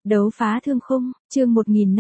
Đấu phá thương khung, chương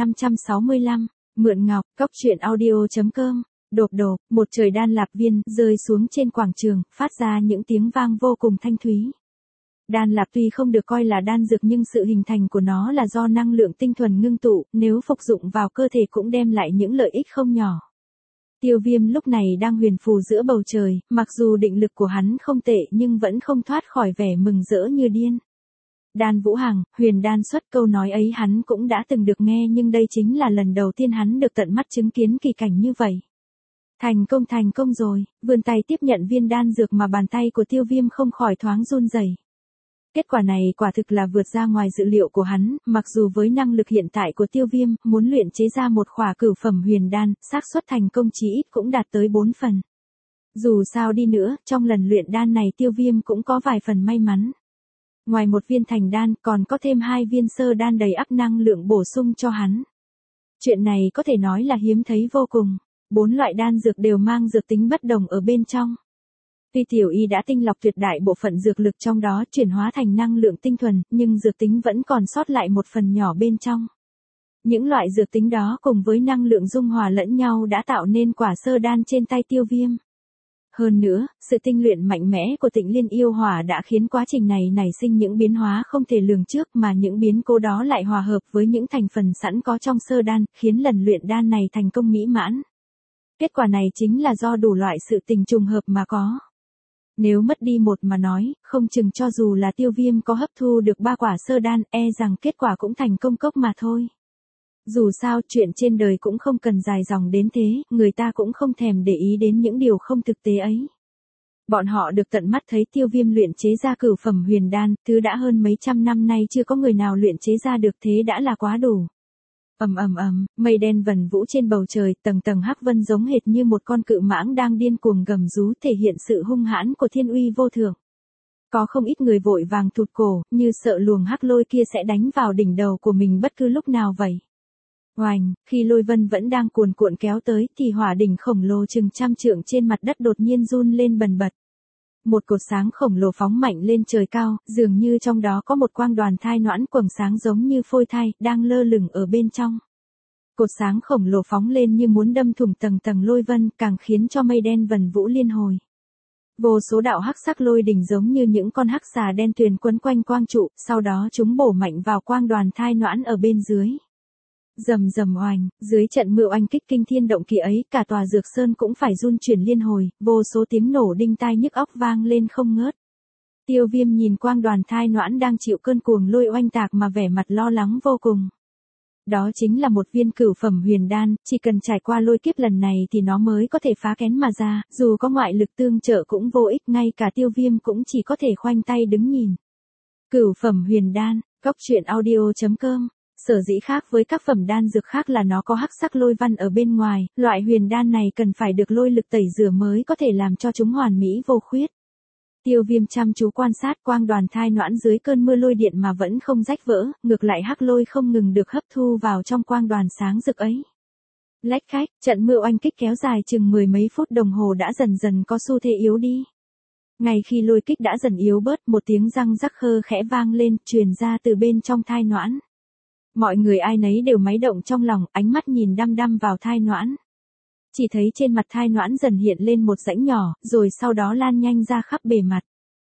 1565, mượn ngọc, cóc truyện audio.com, đột, một trời đan lạp viên rơi xuống trên quảng trường, phát ra những tiếng vang vô cùng thanh thúy. Đan lạp tuy không được coi là đan dược nhưng sự hình thành của nó là do năng lượng tinh thuần ngưng tụ, nếu phục dụng vào cơ thể cũng đem lại những lợi ích không nhỏ. Tiêu Viêm lúc này đang huyền phù giữa bầu trời, mặc dù định lực của hắn không tệ nhưng vẫn không thoát khỏi vẻ mừng rỡ như điên. Đan Vũ Hằng, huyền đan xuất, câu nói ấy hắn cũng đã từng được nghe nhưng đây chính là lần đầu tiên hắn được tận mắt chứng kiến kỳ cảnh như vậy. Thành công rồi, vươn tay tiếp nhận viên đan dược mà bàn tay của Tiêu Viêm không khỏi thoáng run rẩy. Kết quả này quả thực là vượt ra ngoài dự liệu của hắn, mặc dù với năng lực hiện tại của Tiêu Viêm, muốn luyện chế ra một khỏa cửu phẩm huyền đan, xác suất thành công chí ít cũng đạt tới 4 phần. Dù sao đi nữa, trong lần luyện đan này Tiêu Viêm cũng có vài phần may mắn. Ngoài một viên thành đan, còn có thêm 2 viên sơ đan đầy ắp năng lượng bổ sung cho hắn. Chuyện này có thể nói là hiếm thấy vô cùng. 4 loại đan dược đều mang dược tính bất đồng ở bên trong. Tuy tiểu y đã tinh lọc tuyệt đại bộ phận dược lực trong đó chuyển hóa thành năng lượng tinh thuần, nhưng dược tính vẫn còn sót lại một phần nhỏ bên trong. Những loại dược tính đó cùng với năng lượng dung hòa lẫn nhau đã tạo nên quả sơ đan trên tay Tiêu Viêm. Hơn nữa, sự tinh luyện mạnh mẽ của Tịnh Liên yêu hỏa đã khiến quá trình này nảy sinh những biến hóa không thể lường trước mà những biến cố đó lại hòa hợp với những thành phần sẵn có trong sơ đan, khiến lần luyện đan này thành công mỹ mãn. Kết quả này chính là do đủ loại sự tình trùng hợp mà có. Nếu mất đi một mà nói, không chừng cho dù là Tiêu Viêm có hấp thu được 3 quả sơ đan, rằng kết quả cũng thành công cốc mà thôi. Dù sao, chuyện trên đời cũng không cần dài dòng đến thế, người ta cũng không thèm để ý đến những điều không thực tế ấy. Bọn họ được tận mắt thấy Tiêu Viêm luyện chế ra cửu phẩm huyền đan, thứ đã hơn mấy trăm năm nay chưa có người nào luyện chế ra được, thế đã là quá đủ. Mây đen vần vũ trên bầu trời, tầng tầng hắc vân giống hệt như một con cự mãng đang điên cuồng gầm rú, thể hiện sự hung hãn của thiên uy vô thượng. Có không ít người vội vàng thụt cổ, như sợ luồng hắc lôi kia sẽ đánh vào đỉnh đầu của mình bất cứ lúc nào vậy. Oành, khi lôi vân vẫn đang cuồn cuộn kéo tới thì hỏa đỉnh khổng lồ chừng trăm trượng trên mặt đất đột nhiên run lên bần bật. Một cột sáng khổng lồ phóng mạnh lên trời cao, dường như trong đó có một quang đoàn thai noãn quầng sáng giống như phôi thai, đang lơ lửng ở bên trong. Cột sáng khổng lồ phóng lên như muốn đâm thủng tầng tầng lôi vân, càng khiến cho mây đen vần vũ liên hồi. Vô số đạo hắc sắc lôi đỉnh giống như những con hắc xà đen tuyền quấn quanh quang trụ, sau đó chúng bổ mạnh vào quang đoàn thai noãn ở bên dưới. Rầm oanh, dưới trận mưa oanh kích kinh thiên động địa ấy, cả tòa dược sơn cũng phải run chuyển liên hồi, vô số tiếng nổ đinh tai nhức óc vang lên không ngớt. Tiêu Viêm nhìn quang đoàn thai noãn đang chịu cơn cuồng lôi oanh tạc mà vẻ mặt lo lắng vô cùng. Đó chính là một viên cửu phẩm huyền đan, chỉ cần trải qua lôi kiếp lần này thì nó mới có thể phá kén mà ra, dù có ngoại lực tương trợ cũng vô ích, ngay cả Tiêu Viêm cũng chỉ có thể khoanh tay đứng nhìn. Cửu phẩm huyền đan, cóc truyện audio.com. Sở dĩ khác với các phẩm đan dược khác là nó có hắc sắc lôi văn ở bên ngoài, loại huyền đan này cần phải được lôi lực tẩy rửa mới có thể làm cho chúng hoàn mỹ vô khuyết. Tiêu Viêm chăm chú quan sát quang đoàn thai noãn dưới cơn mưa lôi điện mà vẫn không rách vỡ, ngược lại hắc lôi không ngừng được hấp thu vào trong quang đoàn sáng rực ấy. Lách cách, trận mưa oanh kích kéo dài chừng 10 mấy phút đồng hồ đã dần dần có xu thế yếu đi. Ngay khi lôi kích đã dần yếu bớt, một tiếng răng rắc khơ khẽ vang lên, truyền ra từ bên trong thai noãn. Mọi người ai nấy đều máy động trong lòng, ánh mắt nhìn đăm vào thai noãn. Chỉ thấy trên mặt thai noãn dần hiện lên một rãnh nhỏ, rồi sau đó lan nhanh ra khắp bề mặt.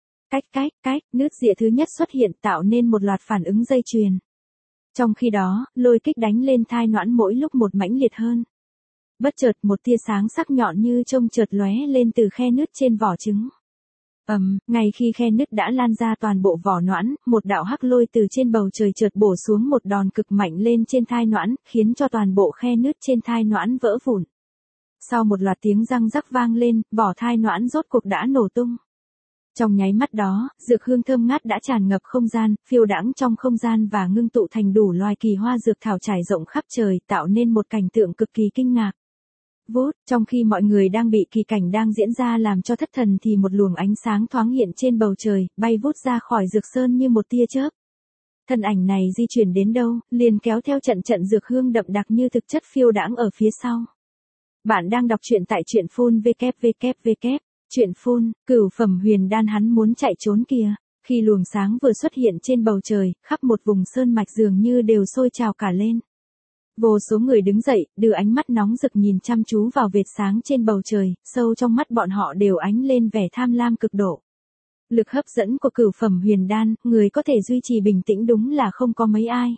Cách, nước rịa thứ nhất xuất hiện tạo nên một loạt phản ứng dây chuyền. Trong khi đó, lôi kích đánh lên thai noãn mỗi lúc một mãnh liệt hơn. Bất chợt một tia sáng sắc nhọn như trông chợt lóe lên từ khe nứt trên vỏ trứng. Ngay khi khe nứt đã lan ra toàn bộ vỏ noãn, một đạo hắc lôi từ trên bầu trời chợt bổ xuống một đòn cực mạnh lên trên thai noãn, khiến cho toàn bộ khe nứt trên thai noãn vỡ vụn. Sau một loạt tiếng răng rắc vang lên, vỏ thai noãn rốt cuộc đã nổ tung. Trong nháy mắt đó, dược hương thơm ngát đã tràn ngập không gian, phiêu đãng trong không gian và ngưng tụ thành đủ loài kỳ hoa dược thảo trải rộng khắp trời, tạo nên một cảnh tượng cực kỳ kinh ngạc. Vút, trong khi mọi người đang bị kỳ cảnh đang diễn ra làm cho thất thần thì một luồng ánh sáng thoáng hiện trên bầu trời, bay vút ra khỏi dược sơn như một tia chớp. Thân ảnh này di chuyển đến đâu, liền kéo theo trận dược hương đậm đặc như thực chất phiêu đãng ở phía sau. Bạn đang đọc truyện tại truyện phun www. Truyện phun, cửu phẩm huyền đan hắn muốn chạy trốn kìa. Khi luồng sáng vừa xuất hiện trên bầu trời, khắp một vùng sơn mạch dường như đều sôi trào cả lên. Vô số người đứng dậy, đưa ánh mắt nóng rực nhìn chăm chú vào vệt sáng trên bầu trời, sâu trong mắt bọn họ đều ánh lên vẻ tham lam cực độ. Lực hấp dẫn của cửu phẩm huyền đan, người có thể duy trì bình tĩnh đúng là không có mấy ai.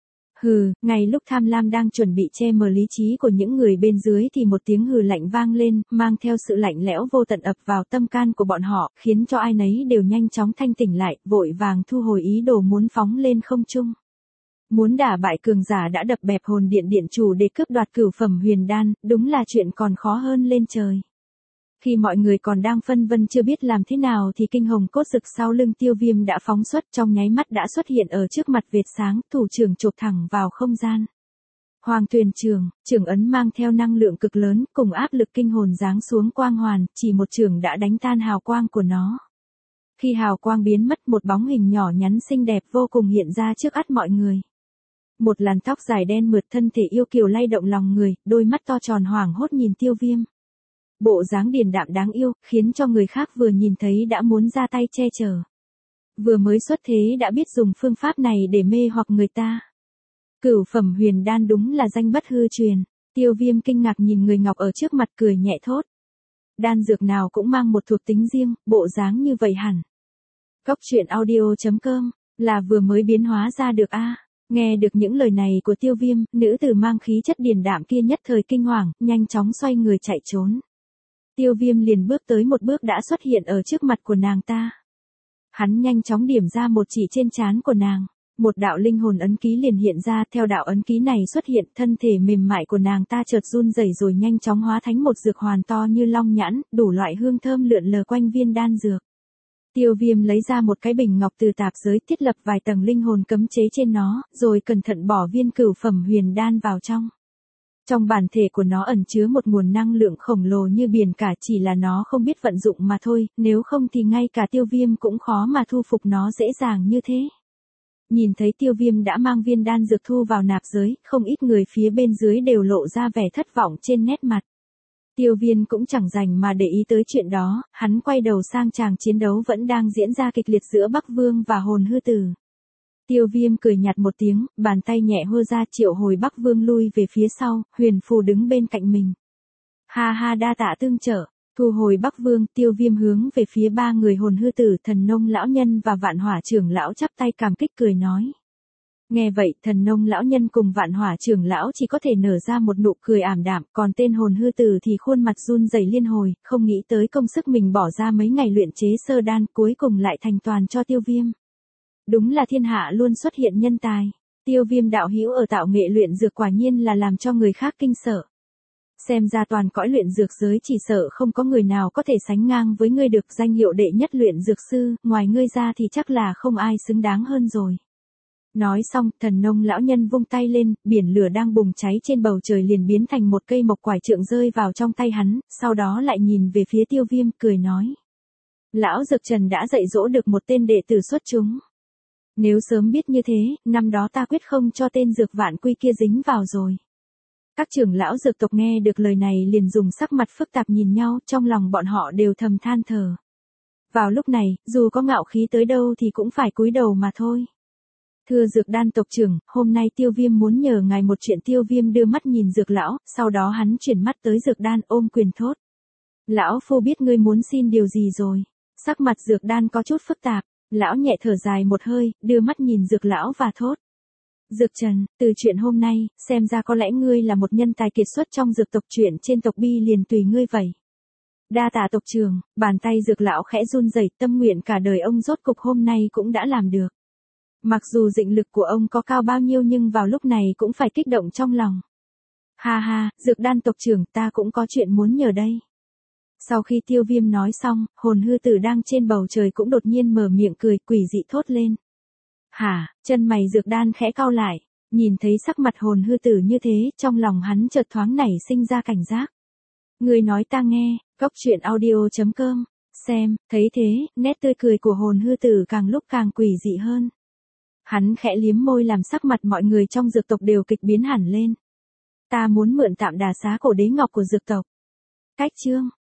Hừ, ngay lúc tham lam đang chuẩn bị che mờ lý trí của những người bên dưới thì một tiếng hừ lạnh vang lên, mang theo sự lạnh lẽo vô tận ập vào tâm can của bọn họ, khiến cho ai nấy đều nhanh chóng thanh tỉnh lại, vội vàng thu hồi ý đồ muốn phóng lên không trung. Muốn đả bại cường giả đã đập bẹp hồn điện điện chủ để cướp đoạt cửu phẩm huyền đan, đúng là chuyện còn khó hơn lên trời. Khi mọi người còn đang phân vân chưa biết làm thế nào thì kinh hồng cốt rực sau lưng Tiêu Viêm đã phóng xuất, trong nháy mắt đã xuất hiện ở trước mặt vệt sáng, thủ trưởng chộp thẳng vào không gian. Hoàng Tuyền trường ấn mang theo năng lượng cực lớn, cùng áp lực kinh hồn giáng xuống quang hoàn, chỉ một trường đã đánh tan hào quang của nó. Khi hào quang biến mất, một bóng hình nhỏ nhắn xinh đẹp vô cùng hiện ra trước mắt mọi người. Một làn tóc dài đen mượt, thân thể yêu kiều lay động lòng người, đôi mắt to tròn hoảng hốt nhìn Tiêu Viêm. Bộ dáng điềm đạm đáng yêu, khiến cho người khác vừa nhìn thấy đã muốn ra tay che chở. Vừa mới xuất thế đã biết dùng phương pháp này để mê hoặc người ta. Cửu phẩm huyền đan đúng là danh bất hư truyền. Tiêu Viêm kinh ngạc nhìn người ngọc ở trước mặt cười nhẹ thốt. Đan dược nào cũng mang một thuộc tính riêng, bộ dáng như vậy hẳn. Cốc truyện audio.com, là vừa mới biến hóa ra được a. Nghe được những lời này của Tiêu Viêm, nữ tử mang khí chất điềm đạm kia nhất thời kinh hoàng, nhanh chóng xoay người chạy trốn. Tiêu Viêm liền bước tới một bước đã xuất hiện ở trước mặt của nàng ta. Hắn nhanh chóng điểm ra một chỉ trên trán của nàng. Một đạo linh hồn ấn ký liền hiện ra, theo đạo ấn ký này xuất hiện, thân thể mềm mại của nàng ta chợt run rẩy rồi nhanh chóng hóa thành một dược hoàn to như long nhãn, đủ loại hương thơm lượn lờ quanh viên đan dược. Tiêu Viêm lấy ra một cái bình ngọc từ tạp giới, thiết lập vài tầng linh hồn cấm chế trên nó, rồi cẩn thận bỏ viên cửu phẩm huyền đan vào trong. Trong bản thể của nó ẩn chứa một nguồn năng lượng khổng lồ như biển cả, chỉ là nó không biết vận dụng mà thôi, nếu không thì ngay cả Tiêu Viêm cũng khó mà thu phục nó dễ dàng như thế. Nhìn thấy Tiêu Viêm đã mang viên đan dược thu vào nạp giới, không ít người phía bên dưới đều lộ ra vẻ thất vọng trên nét mặt. Tiêu Viêm cũng chẳng dành mà để ý tới chuyện đó, hắn quay đầu sang tràng chiến đấu vẫn đang diễn ra kịch liệt giữa Bắc Vương và Hồn Hư Tử. Tiêu Viêm cười nhạt một tiếng, bàn tay nhẹ hơ ra triệu hồi Bắc Vương lui về phía sau, Huyền Phù đứng bên cạnh mình. Ha ha, đa tạ tương trợ. Thu hồi Bắc Vương, Tiêu Viêm hướng về phía ba người Hồn Hư Tử, Thần Nông lão nhân và Vạn Hỏa trưởng lão chắp tay cảm kích cười nói. Nghe vậy, Thần Nông lão nhân cùng Vạn Hỏa trưởng lão chỉ có thể nở ra một nụ cười ảm đạm, còn tên Hồn Hư Tử thì khuôn mặt run rẩy liên hồi, không nghĩ tới công sức mình bỏ ra mấy ngày luyện chế sơ đan, cuối cùng lại thành toàn cho Tiêu Viêm. Đúng là thiên hạ luôn xuất hiện nhân tài. Tiêu Viêm đạo hữu ở tạo nghệ luyện dược quả nhiên là làm cho người khác kinh sợ. Xem ra toàn cõi luyện dược giới chỉ sợ không có người nào có thể sánh ngang với ngươi, được danh hiệu đệ nhất luyện dược sư, ngoài ngươi ra thì chắc là không ai xứng đáng hơn rồi. Nói xong, Thần Nông lão nhân vung tay lên, biển lửa đang bùng cháy trên bầu trời liền biến thành một cây mộc quải trượng rơi vào trong tay hắn, sau đó lại nhìn về phía Tiêu Viêm, cười nói. Lão Dược Trần đã dạy dỗ được một tên đệ tử xuất chúng. Nếu sớm biết như thế, năm đó ta quyết không cho tên Dược Vạn Quy kia dính vào rồi. Các trưởng lão dược tộc nghe được lời này liền dùng sắc mặt phức tạp nhìn nhau, trong lòng bọn họ đều thầm than thở. Vào lúc này, dù có ngạo khí tới đâu thì cũng phải cúi đầu mà thôi. Thưa Dược Đan tộc trưởng, hôm nay Tiêu Viêm muốn nhờ ngài một chuyện. Tiêu Viêm đưa mắt nhìn Dược lão, sau đó hắn chuyển mắt tới Dược Đan, ôm quyền thốt. Lão phu biết ngươi muốn xin điều gì rồi. Sắc mặt Dược Đan có chút phức tạp, lão nhẹ thở dài một hơi, đưa mắt nhìn Dược lão và thốt. Dược Trần, từ chuyện hôm nay, xem ra có lẽ ngươi là một nhân tài kiệt xuất trong dược tộc, chuyện trên tộc Bi liền tùy ngươi vậy. Đa tạ tộc trưởng. Bàn tay Dược lão khẽ run rẩy, tâm nguyện cả đời ông rốt cục hôm nay cũng đã làm được. Mặc dù dịnh lực của ông có cao bao nhiêu nhưng vào lúc này cũng phải kích động trong lòng. Ha ha, Dược Đan tộc trưởng, ta cũng có chuyện muốn nhờ đây. Sau khi Tiêu Viêm nói xong, Hồn Hư Tử đang trên bầu trời cũng đột nhiên mở miệng cười quỷ dị thốt lên. Hả, chân mày Dược Đan khẽ cau lại, nhìn thấy sắc mặt Hồn Hư Tử như thế, trong lòng hắn chợt thoáng nảy sinh ra cảnh giác. Người nói ta nghe, Cốc truyện audio.com, xem, thấy thế, nét tươi cười của Hồn Hư Tử càng lúc càng quỷ dị hơn. Hắn khẽ liếm môi làm sắc mặt mọi người trong dược tộc đều kịch biến hẳn lên. Ta muốn mượn tạm đà xá cổ đế ngọc của dược tộc. Cách chương